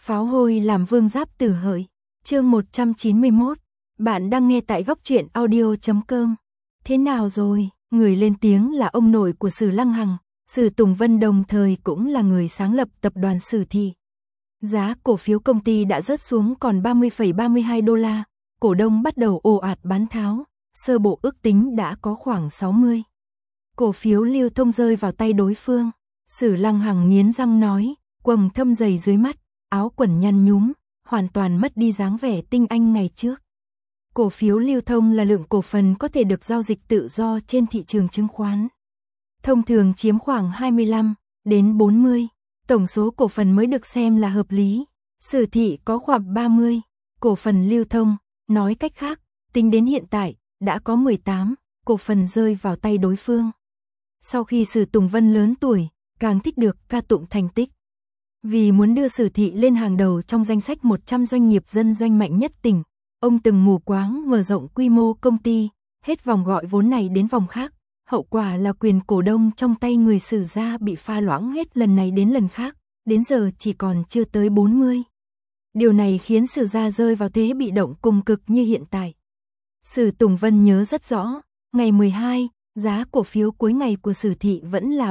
Pháo hôi làm vương giáp tử hợi. Chương 191. Bạn đang nghe tại góc truyện audio.com. Thế nào rồi? Người lên tiếng là ông nội của Sử Lăng Hằng, Sử Tùng Vân, đồng thời cũng là người sáng lập tập đoàn Sử Thị. Giá cổ phiếu công ty đã rớt xuống còn 30,32 đô la, cổ đông bắt đầu ồ ạt bán tháo, sơ bộ ước tính đã có khoảng 60 cổ phiếu lưu thông rơi vào tay đối phương. Sử Lăng Hằng nghiến răng nói, quầng thâm dày dưới mắt, áo quần nhăn nhúm, hoàn toàn mất đi dáng vẻ tinh anh ngày trước. Cổ phiếu lưu thông là lượng cổ phần có thể được giao dịch tự do trên thị trường chứng khoán. Thông thường chiếm khoảng 25 đến 40, tổng số cổ phần mới được xem là hợp lý. Sử Thị có khoảng 30 cổ phần lưu thông, nói cách khác, tính đến hiện tại, đã có 18 cổ phần rơi vào tay đối phương. Sau khi Sử Tùng Vân lớn tuổi, càng thích được ca tụng thành tích. Vì muốn đưa Sử Thị lên hàng đầu trong danh sách 100 doanh nghiệp dân doanh mạnh nhất tỉnh, ông từng mù quáng mở rộng quy mô công ty, hết vòng gọi vốn này đến vòng khác. Hậu quả là quyền cổ đông trong tay người Sử gia bị pha loãng hết lần này đến lần khác, đến giờ chỉ còn chưa tới 40. Điều này khiến Sử gia rơi vào thế bị động cùng cực như hiện tại. Sử Tùng Vân nhớ rất rõ, ngày 12, giá cổ phiếu cuối ngày của Sử Thị vẫn là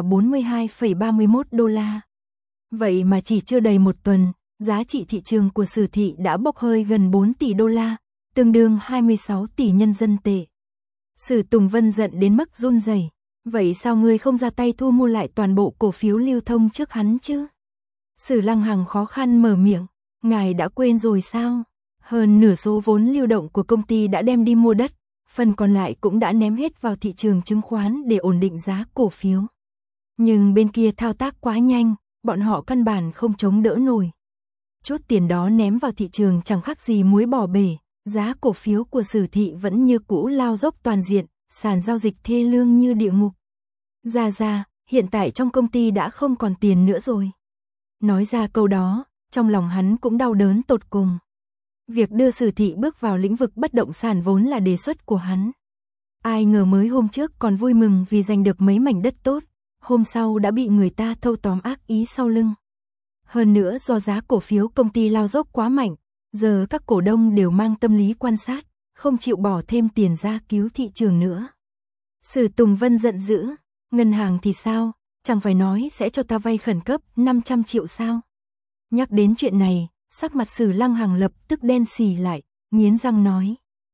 42,31 đô la. Vậy mà chỉ chưa đầy một tuần, giá trị thị trường của Sử Thị đã bốc hơi gần 4 tỷ đô la, tương đương 26 tỷ nhân dân tệ. Sử Tùng Vân giận đến mức run rẩy. Vậy sao ngươi không ra tay thu mua lại toàn bộ cổ phiếu lưu thông trước hắn chứ? Sử Lăng Hằng khó khăn mở miệng, ngài đã quên rồi sao? Hơn nửa số vốn lưu động của công ty đã đem đi mua đất, phần còn lại cũng đã ném hết vào thị trường chứng khoán để ổn định giá cổ phiếu. Nhưng bên kia thao tác quá nhanh, bọn họ căn bản không chống đỡ nổi. Chốt tiền đó ném vào thị trường chẳng khác gì muối bỏ bể, giá cổ phiếu của Sử Thị vẫn như cũ lao dốc toàn diện, sàn giao dịch thê lương như địa ngục. Ra, hiện tại trong công ty đã không còn tiền nữa rồi. Nói ra câu đó, trong lòng hắn cũng đau đớn tột cùng. Việc đưa Sử Thị bước vào lĩnh vực bất động sản vốn là đề xuất của hắn. Ai ngờ mới hôm trước còn vui mừng vì giành được mấy mảnh đất tốt, hôm sau đã bị người ta thâu tóm ác ý sau lưng. Hơn nữa do giá cổ phiếu công ty lao dốc quá mạnh, giờ các cổ đông đều mang tâm lý quan sát, không chịu bỏ thêm tiền ra cứu thị trường nữa. Sử Tùng Vân giận dữ, ngân hàng thì sao, chẳng phải nói sẽ cho ta vay khẩn cấp 500 triệu sao? Nhắc đến chuyện này, sắc mặt Sử Lăng Hằng lập tức đen xì lại, nghiến răng nói.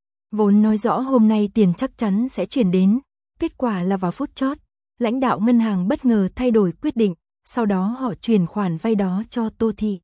Vốn nói rõ hôm nay tiền chắc chắn sẽ chuyển đến, kết quả là vào phút chót, lãnh đạo ngân hàng bất ngờ thay đổi quyết định, sau đó họ chuyển khoản vay đó cho Tô Thị.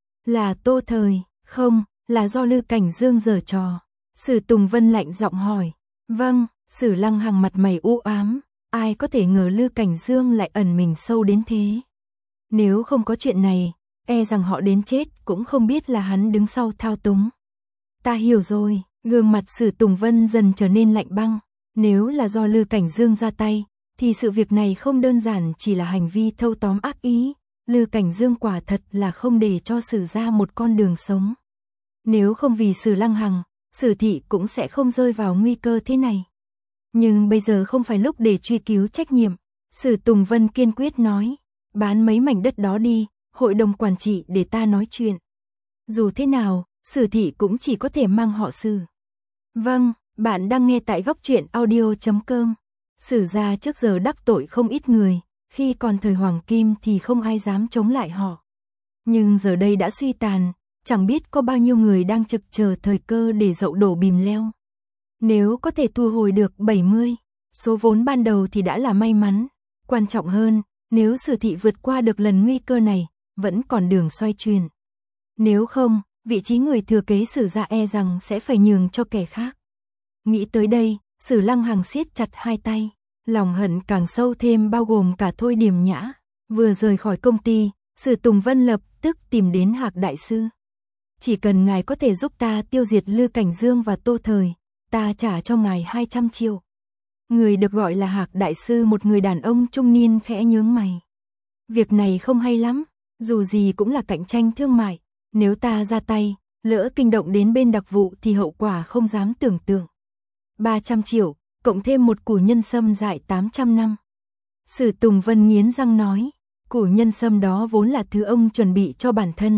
Là Tô Thời, không, là do Lư Cảnh Dương giở trò. Sử Tùng Vân lạnh giọng hỏi. Vâng, Sử Lăng Hằng mặt mày u ám, ai có thể ngờ Lư Cảnh Dương lại ẩn mình sâu đến thế. Nếu không có chuyện này, e rằng họ đến chết cũng không biết là hắn đứng sau thao túng. Ta hiểu rồi, gương mặt Sử Tùng Vân dần trở nên lạnh băng. Nếu là do Lư Cảnh Dương ra tay, thì sự việc này không đơn giản chỉ là hành vi thâu tóm ác ý. Lư Cảnh Dương quả thật là không để cho Sử gia một con đường sống. Nếu không vì Sử Lăng Hằng, Sử Thị cũng sẽ không rơi vào nguy cơ thế này. Nhưng bây giờ không phải lúc để truy cứu trách nhiệm. Sử Tùng Vân kiên quyết nói, bán mấy mảnh đất đó đi, hội đồng quản trị để ta nói chuyện. Dù thế nào, Sử Thị cũng chỉ có thể mang họ Sử. Vâng, bạn đang nghe tại góc truyện audio.com. Sử gia trước giờ đắc tội không ít người, khi còn thời Hoàng Kim thì không ai dám chống lại họ. Nhưng giờ đây đã suy tàn, chẳng biết có bao nhiêu người đang trực chờ thời cơ để dậu đổ bìm leo. Nếu có thể thu hồi được 70 số vốn ban đầu thì đã là may mắn. Quan trọng hơn, nếu Sử Thị vượt qua được lần nguy cơ này, vẫn còn đường xoay chuyển. Nếu không, vị trí người thừa kế Sử gia e rằng sẽ phải nhường cho kẻ khác. Nghĩ tới đây, Sử Lăng Hằng siết chặt hai tay, lòng hận càng sâu thêm bao gồm cả Thôi Điềm Nhã. Vừa rời khỏi công ty, Sử Tùng Vân lập tức tìm đến Hạc đại sư. Chỉ cần ngài có thể giúp ta tiêu diệt Lư Cảnh Dương và Tô Thời, ta trả cho ngài 200 triệu. Người được gọi là Hạc đại sư, một người đàn ông trung niên, khẽ nhướng mày. Việc này không hay lắm, dù gì cũng là cạnh tranh thương mại, nếu ta ra tay, lỡ kinh động đến bên đặc vụ thì hậu quả không dám tưởng tượng. 300 triệu, cộng thêm một củ nhân sâm dại 800 năm. Sử Tùng Vân nghiến răng nói, củ nhân sâm đó vốn là thứ ông chuẩn bị cho bản thân,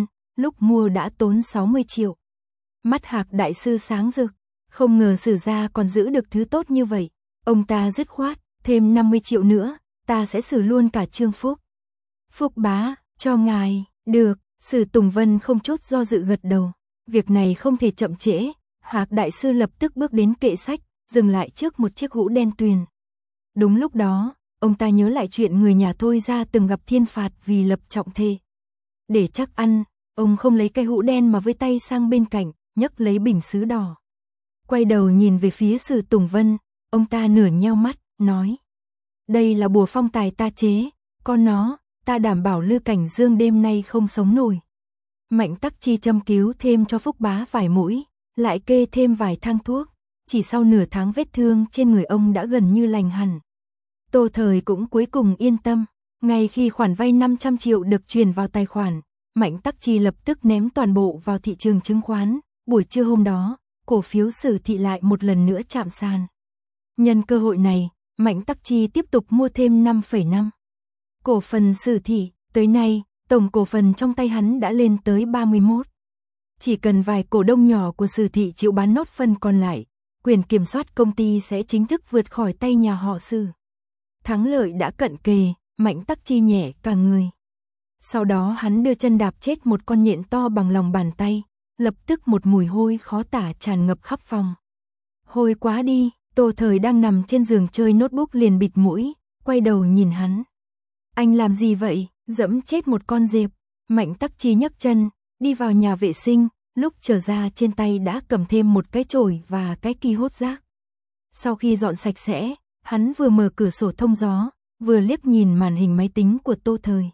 lúc mua đã tốn 60 triệu. Mắt Hạc đại sư sáng rực, không ngờ Sử gia còn giữ được thứ tốt như vậy. Ông ta dứt khoát, thêm 50 triệu nữa, ta sẽ xử luôn cả Trương Phúc. Phúc bá, cho ngài, được, Sử Tùng Vân không chút do dự gật đầu. Việc này không thể chậm trễ, Hạc đại sư lập tức bước đến kệ sách, dừng lại trước một chiếc hũ đen tuyền. Đúng lúc đó, ông ta nhớ lại chuyện người nhà Thôi gia từng gặp thiên phạt vì lập trọng thề. Để chắc ăn, ông không lấy cây hũ đen mà với tay sang bên cạnh, nhấc lấy bình sứ đỏ. Quay đầu nhìn về phía Sử Tùng Vân, ông ta nửa nheo mắt, nói. Đây là bùa phong tài ta chế, con nó, ta đảm bảo Lư Cảnh Dương đêm nay không sống nổi. Mạnh Tắc Chi châm cứu thêm cho Phúc bá vài mũi, lại kê thêm vài thang thuốc. Chỉ sau nửa tháng vết thương trên người ông đã gần như lành hẳn. Tô Thời cũng cuối cùng yên tâm. Ngay khi khoản vay 500 triệu được chuyển vào tài khoản, Mạnh Tắc Chi lập tức ném toàn bộ vào thị trường chứng khoán. Buổi trưa hôm đó, cổ phiếu Sử Thị lại một lần nữa chạm sàn. Nhân cơ hội này, Mạnh Tắc Chi tiếp tục mua thêm 5,5 cổ phần Sử Thị. Tới nay, tổng cổ phần trong tay hắn đã lên tới 31. Chỉ cần vài cổ đông nhỏ của Sử Thị chịu bán nốt phần còn lại, quyền kiểm soát công ty sẽ chính thức vượt khỏi tay nhà họ Sử. Thắng lợi đã cận kề, Mạnh Tắc Chi nhẹ cả người. Sau đó hắn đưa chân đạp chết một con nhện to bằng lòng bàn tay, lập tức một mùi hôi khó tả tràn ngập khắp phòng. Hôi quá đi, Tô Thời đang nằm trên giường chơi notebook liền bịt mũi, quay đầu nhìn hắn. Anh làm gì vậy, dẫm chết một con dẹp. Mạnh Tắc Chi nhấc chân, đi vào nhà vệ sinh, lúc trở ra trên tay đã cầm thêm một cái chổi và cái ki hốt rác. Sau khi dọn sạch sẽ, hắn vừa mở cửa sổ thông gió, vừa liếc nhìn màn hình máy tính của Tô Thời.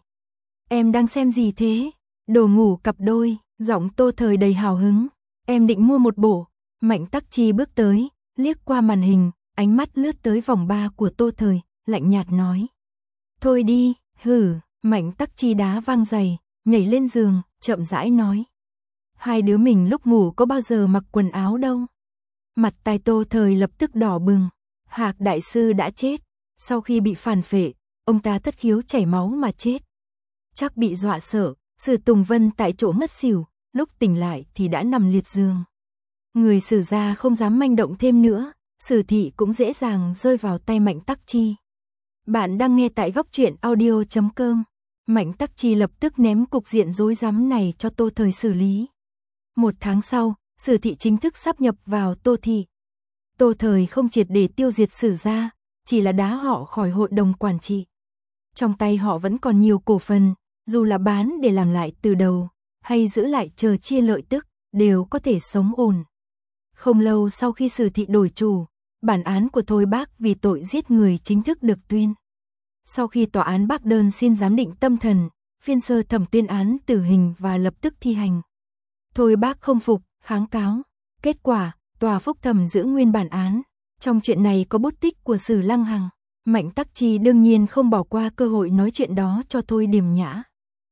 Em đang xem gì thế? Đồ ngủ cặp đôi, giọng Tô Thời đầy hào hứng. Em định mua một bộ. Mạnh Tắc Chi bước tới, liếc qua màn hình, ánh mắt lướt tới vòng ba của Tô Thời, lạnh nhạt nói. Thôi đi, hử. Mạnh Tắc Chi đá văng giày, nhảy lên giường, chậm rãi nói. Hai đứa mình lúc ngủ có bao giờ mặc quần áo đâu. Mặt tai Tô Thời lập tức đỏ bừng. Hạc đại sư đã chết. Sau khi bị phản phệ, ông ta thất khiếu chảy máu mà chết. Chắc bị dọa sợ, Sử Tùng Vân tại chỗ ngất xỉu, lúc tỉnh lại thì đã nằm liệt giường. Người Sử gia không dám manh động thêm nữa, Sử Thị cũng dễ dàng rơi vào tay Mạnh Tắc Chi. Bạn đang nghe tại góc truyện audio.com. Mạnh Tắc Chi lập tức ném cục diện rối rắm này cho Tô Thời xử lý. Một tháng sau, Sử Thị chính thức sáp nhập vào Tô Thị. Tô Thời không triệt để tiêu diệt Sử gia, chỉ là đá họ khỏi hội đồng quản trị. Trong tay họ vẫn còn nhiều cổ phần, dù là bán để làm lại từ đầu, hay giữ lại chờ chia lợi tức, đều có thể sống ổn. Không lâu sau khi Sử Thị đổi chủ, bản án của Thôi Bác vì tội giết người chính thức được tuyên. Sau khi tòa án bác đơn xin giám định tâm thần, phiên sơ thẩm tuyên án tử hình và lập tức thi hành. Thôi Bác không phục, kháng cáo. Kết quả, tòa phúc thẩm giữ nguyên bản án. Trong chuyện này có bút tích của Sử Lăng Hằng. Mạnh Tắc Chi đương nhiên không bỏ qua cơ hội nói chuyện đó cho Thôi Điềm Nhã.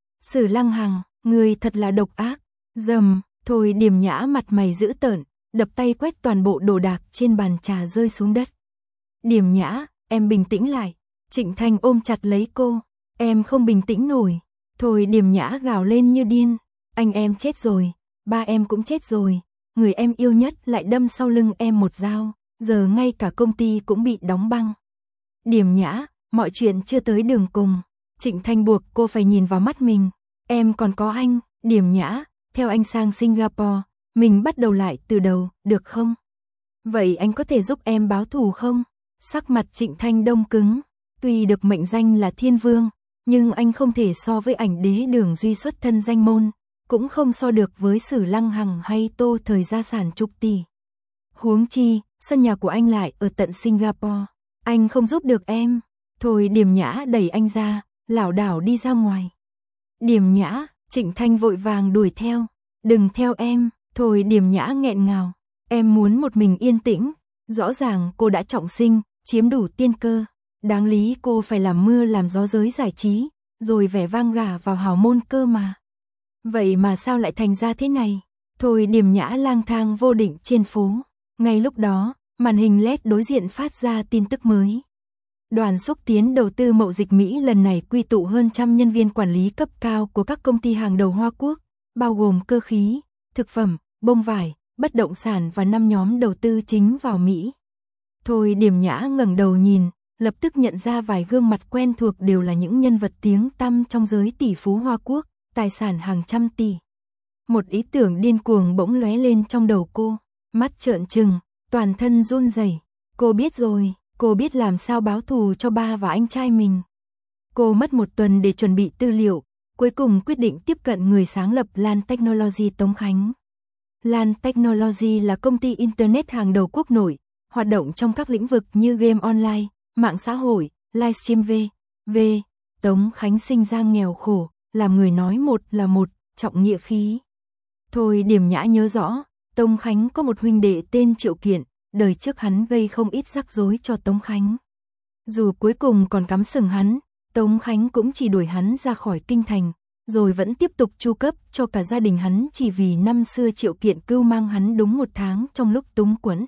Sử Lăng Hằng, người thật là độc ác. Dầm, Thôi Điềm Nhã mặt mày dữ tợn, đập tay quét toàn bộ đồ đạc trên bàn trà rơi xuống đất. Điềm Nhã, em bình tĩnh lại. Trịnh Thanh ôm chặt lấy cô. Em không bình tĩnh nổi. Thôi Điềm Nhã gào lên như điên. Anh em chết rồi, ba em cũng chết rồi. Người em yêu nhất lại đâm sau lưng em một dao. Giờ ngay cả công ty cũng bị đóng băng. Điềm Nhã, mọi chuyện chưa tới đường cùng. Trịnh Thanh buộc cô phải nhìn vào mắt mình. Em còn có anh, Điềm Nhã, theo anh sang Singapore, mình bắt đầu lại từ đầu, được không? Vậy anh có thể giúp em báo thù không? Sắc mặt Trịnh Thanh đông cứng. Tuy được mệnh danh là Thiên Vương, nhưng anh không thể so với ảnh đế Đường Duy xuất thân danh môn, cũng không so được với Sử Lăng Hằng hay Tô Thời gia sản chục tỷ. Huống chi, sân nhà của anh lại ở tận Singapore. Anh không giúp được em. Thôi Điềm Nhã đẩy anh ra, lảo đảo đi ra ngoài. Điềm Nhã, Trịnh Thanh vội vàng đuổi theo. Đừng theo em. Thôi Điềm Nhã nghẹn ngào. Em muốn một mình yên tĩnh. Rõ ràng cô đã trọng sinh, chiếm đủ tiên cơ. Đáng lý cô phải làm mưa làm gió giới giải trí, rồi vẻ vang gả vào hào môn cơ mà. Vậy mà sao lại thành ra thế này? Thôi Điềm Nhã lang thang vô định trên phố. Ngay lúc đó, màn hình LED đối diện phát ra tin tức mới. Đoàn xúc tiến đầu tư mậu dịch Mỹ lần này quy tụ hơn trăm nhân viên quản lý cấp cao của các công ty hàng đầu Hoa Quốc, bao gồm cơ khí, thực phẩm, bông vải, bất động sản và 5 nhóm đầu tư chính vào Mỹ. Thôi Điềm Nhã ngẩng đầu nhìn, lập tức nhận ra vài gương mặt quen thuộc đều là những nhân vật tiếng tăm trong giới tỷ phú Hoa Quốc, tài sản hàng trăm tỷ. Một ý tưởng điên cuồng bỗng lóe lên trong đầu cô, mắt trợn trừng, toàn thân run rẩy. Cô biết rồi, cô biết làm sao báo thù cho ba và anh trai mình. Cô mất 1 tuần để chuẩn bị tư liệu, cuối cùng quyết định tiếp cận người sáng lập Lan Technology Tống Khánh. Lan Technology là công ty Internet hàng đầu quốc nội, hoạt động trong các lĩnh vực như game online, mạng xã hội, livestream v.v. Tống Khánh sinh ra nghèo khổ, làm người nói một là một, trọng nghĩa khí. Thôi Điềm Nhã nhớ rõ, Tống Khánh có một huynh đệ tên Triệu Kiện, đời trước hắn gây không ít rắc rối cho Tống Khánh. Dù cuối cùng còn cắm sừng hắn, Tống Khánh cũng chỉ đuổi hắn ra khỏi kinh thành, rồi vẫn tiếp tục chu cấp cho cả gia đình hắn chỉ vì năm xưa Triệu Kiện cưu mang hắn đúng 1 tháng trong lúc túng quẫn.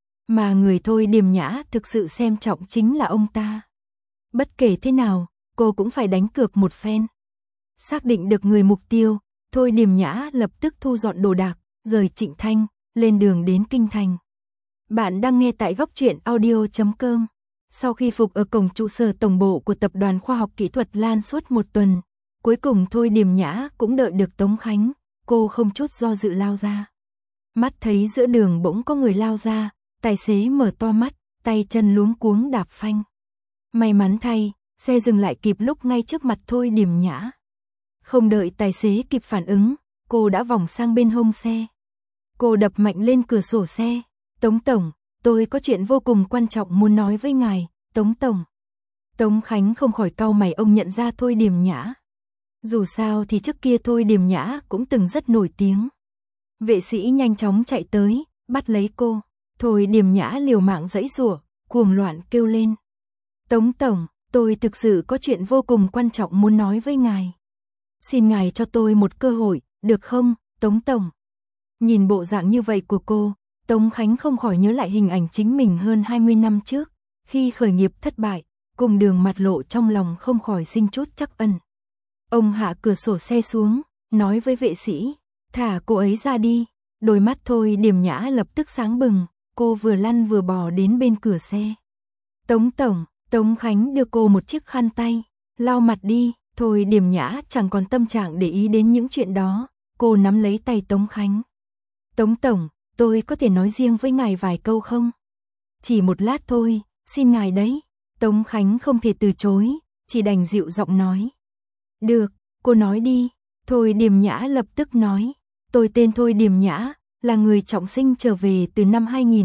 Mà người Thôi Điềm Nhã thực sự xem trọng chính là ông ta. Bất kể thế nào, cô cũng phải đánh cược một phen. Xác định được người mục tiêu, Thôi Điềm Nhã lập tức thu dọn đồ đạc, rời Trịnh Thanh, lên đường đến kinh thành. Bạn đang nghe tại góc truyện audio.com. Sau khi phục ở cổng trụ sở tổng bộ của Tập đoàn Khoa học Kỹ thuật Lan suốt 1 tuần, cuối cùng Thôi Điềm Nhã cũng đợi được Tống Khánh, cô không chút do dự lao ra. Mắt thấy giữa đường bỗng có người lao ra, tài xế mở to mắt, tay chân luống cuống đạp phanh. May mắn thay, xe dừng lại kịp lúc ngay trước mặt Thôi Điềm Nhã. Không đợi tài xế kịp phản ứng, cô đã vòng sang bên hông xe. Cô đập mạnh lên cửa sổ xe. Tống Tổng, tôi có chuyện vô cùng quan trọng muốn nói với ngài, Tống Tổng. Tống Khánh không khỏi cau mày, ông nhận ra Thôi Điềm Nhã. Dù sao thì trước kia Thôi Điềm Nhã cũng từng rất nổi tiếng. Vệ sĩ nhanh chóng chạy tới, bắt lấy cô. Thôi Điềm Nhã liều mạng giãy giụa, cuồng loạn kêu lên. Tống Tổng, tôi thực sự có chuyện vô cùng quan trọng muốn nói với ngài. Xin ngài cho tôi một cơ hội, được không, Tống Tổng? Nhìn bộ dạng như vậy của cô, Tống Khánh không khỏi nhớ lại hình ảnh chính mình hơn 20 năm trước, khi khởi nghiệp thất bại, cùng đường mặt lộ, trong lòng không khỏi sinh chút trắc ẩn. Ông hạ cửa sổ xe xuống, nói với vệ sĩ, thả cô ấy ra đi. Đôi mắt Thôi Điềm Nhã lập tức sáng bừng, cô vừa lăn vừa bò đến bên cửa xe. Tống Tổng, Tống Khánh đưa cô một chiếc khăn tay, lau mặt đi. Thôi Điềm Nhã chẳng còn tâm trạng để ý đến những chuyện đó, cô nắm lấy tay Tống Khánh. Tống Tổng, tôi có thể nói riêng với ngài vài câu không? Chỉ một lát thôi, xin ngài đấy. Tống Khánh không thể từ chối, chỉ đành dịu giọng nói. Được, cô nói đi. Thôi Điềm Nhã lập tức nói. Tôi tên Thôi Điềm Nhã, là người trọng sinh trở về từ năm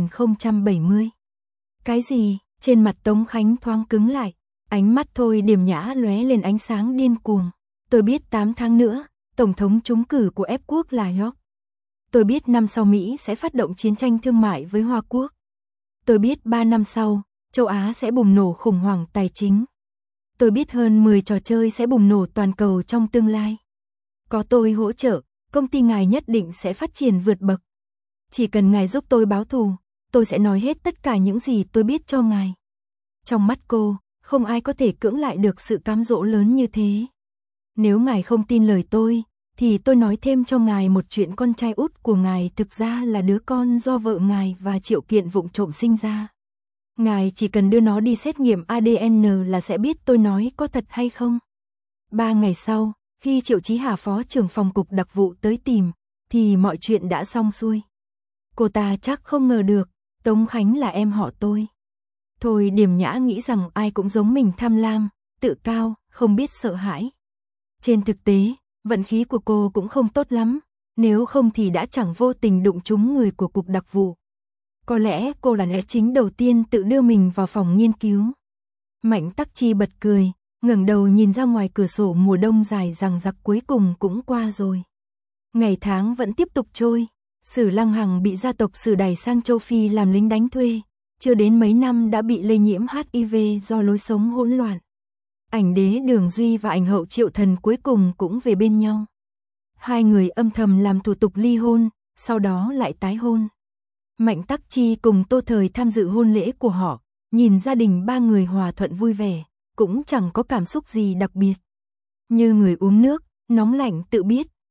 2070. Cái gì? Trên mặt Tống Khánh thoáng cứng lại. Ánh mắt Thôi Điềm Nhã lóe lên ánh sáng điên cuồng. Tôi biết 8 tháng nữa, Tổng thống trúng cử của Ép quốc là York. Tôi biết năm sau Mỹ sẽ phát động chiến tranh thương mại với Hoa Quốc. Tôi biết 3 năm sau, châu Á sẽ bùng nổ khủng hoảng tài chính. Tôi biết hơn 10 trò chơi sẽ bùng nổ toàn cầu trong tương lai. Có tôi hỗ trợ, công ty ngài nhất định sẽ phát triển vượt bậc. Chỉ cần ngài giúp tôi báo thù, tôi sẽ nói hết tất cả những gì tôi biết cho ngài. Trong mắt cô, không ai có thể cưỡng lại được sự cám dỗ lớn như thế. Nếu ngài không tin lời tôi, thì tôi nói thêm cho ngài một chuyện. Con trai út của ngài thực ra là đứa con do vợ ngài và Triệu Kiện vụng trộm sinh ra. Ngài chỉ cần đưa nó đi xét nghiệm ADN là sẽ biết tôi nói có thật hay không. 3 ngày sau, khi Triệu Chí Hà phó trưởng phòng cục đặc vụ tới tìm, thì mọi chuyện đã xong xuôi. Cô ta chắc không ngờ được, Tống Khánh là em họ tôi. Thôi Điềm Nhã nghĩ rằng ai cũng giống mình, tham lam, tự cao, không biết sợ hãi. Trên thực tế, vận khí của cô cũng không tốt lắm, nếu không thì đã chẳng vô tình đụng trúng người của cục đặc vụ. Có lẽ cô là lẽ chính đầu tiên tự đưa mình vào phòng nghiên cứu. Mạnh Tắc Chi bật cười, ngẩng đầu nhìn ra ngoài cửa sổ. Mùa đông dài dằng dặc cuối cùng cũng qua rồi. Ngày tháng vẫn tiếp tục trôi. Sử Lăng Hằng bị gia tộc Sử đẩy sang châu Phi làm lính đánh thuê, chưa đến mấy năm đã bị lây nhiễm HIV do lối sống hỗn loạn. Ảnh đế Đường Duy và ảnh hậu Triệu Thần cuối cùng cũng về bên nhau. Hai người âm thầm làm thủ tục ly hôn, sau đó lại tái hôn. Mạnh Tắc Chi cùng Tô Thời tham dự hôn lễ của họ, nhìn gia đình 3 người hòa thuận vui vẻ, cũng chẳng có cảm xúc gì đặc biệt. Như người uống nước, nóng lạnh tự biết,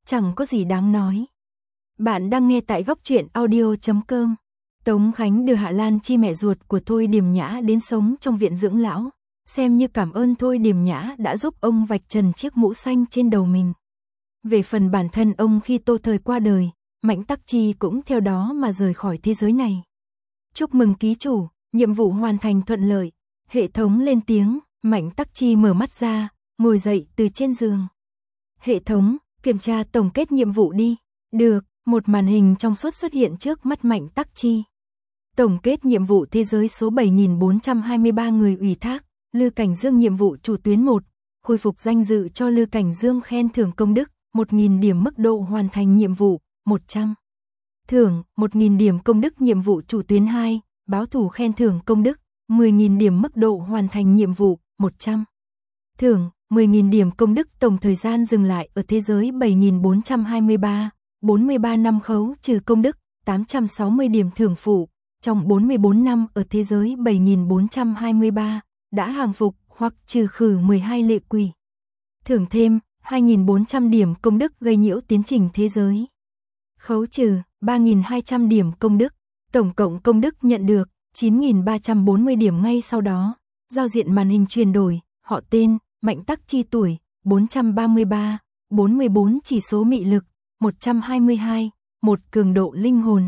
chẳng có gì đáng nói. Bạn đang nghe tại góc truyện audio.com. Tống Khánh đưa Hạ Lan Chi mẹ ruột của Thôi Điềm Nhã đến sống trong viện dưỡng lão, xem như cảm ơn Thôi Điềm Nhã đã giúp ông vạch trần chiếc mũ xanh trên đầu mình. Về phần bản thân ông khi Tô Thời qua đời, Mạnh Tắc Chi cũng theo đó mà rời khỏi thế giới này. Chúc mừng ký chủ, nhiệm vụ hoàn thành thuận lợi. Hệ thống lên tiếng, Mạnh Tắc Chi mở mắt ra, ngồi dậy từ trên giường. Hệ thống, kiểm tra tổng kết nhiệm vụ đi. Được, một màn hình trong suốt xuất hiện trước mắt Mạnh Tắc Chi. Tổng kết nhiệm vụ thế giới số 7423 người ủy thác, Lư Cảnh Dương nhiệm vụ chủ tuyến 1, khôi phục danh dự cho Lư Cảnh Dương khen thưởng công đức, 1000 điểm mức độ hoàn thành nhiệm vụ, 100. Thưởng, 1000 điểm công đức nhiệm vụ chủ tuyến 2, báo thủ khen thưởng công đức, 10.000 điểm mức độ hoàn thành nhiệm vụ, 100. Thưởng, 10.000 điểm công đức tổng thời gian dừng lại ở thế giới 7423, 43 năm khấu trừ công đức, 860 điểm thưởng phụ, trong 44 năm ở thế giới 7423, đã hàng phục hoặc trừ khử 12 lệ quỷ. Thưởng thêm, 2.400 điểm công đức gây nhiễu tiến trình thế giới. Khấu trừ, 3.200 điểm công đức, tổng cộng công đức nhận được, 9.340 điểm ngay sau đó. Giao diện màn hình chuyển đổi, họ tên, Mạnh Tắc Chi tuổi, 433, 44 chỉ số mị lực, 122, 1 cường độ linh hồn,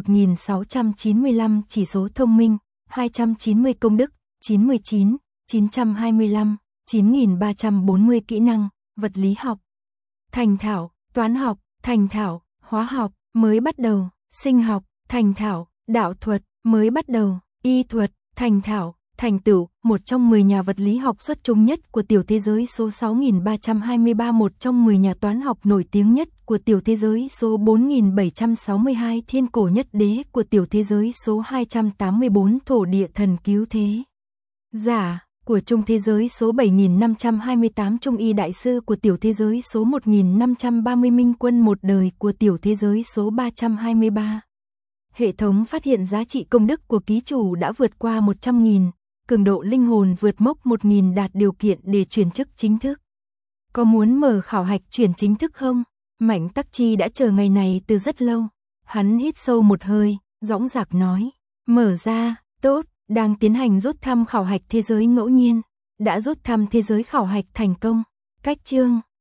1695 chỉ số thông minh, 290 công đức, 99, 925, 9340 kỹ năng, vật lý học, thành thạo, toán học, thành thạo, hóa học, mới bắt đầu, sinh học, thành thạo, đạo thuật, mới bắt đầu, y thuật, thành thạo, thành tựu, một trong 10 nhà vật lý học xuất chúng nhất của tiểu thế giới số 6323, một trong 10 nhà toán học nổi tiếng nhất của tiểu thế giới số 4762, thiên cổ nhất đế của tiểu thế giới số 284, thổ địa thần cứu thế giả của trung thế giới số 7528, trung y đại sư của tiểu thế giới số 1530, minh quân một đời của tiểu thế giới số 323. Hệ thống phát hiện giá trị công đức của ký chủ đã vượt qua 100.000, cường độ linh hồn vượt mốc 1000, đạt điều kiện để chuyển chức chính thức. Có muốn mở khảo hạch chuyển chính thức không? Mạnh Tắc Chi đã chờ ngày này từ rất lâu. Hắn hít sâu một hơi, dõng dạc nói, mở ra, tốt, đang tiến hành rút thăm khảo hạch thế giới ngẫu nhiên, đã rút thăm thế giới khảo hạch thành công. Cách chương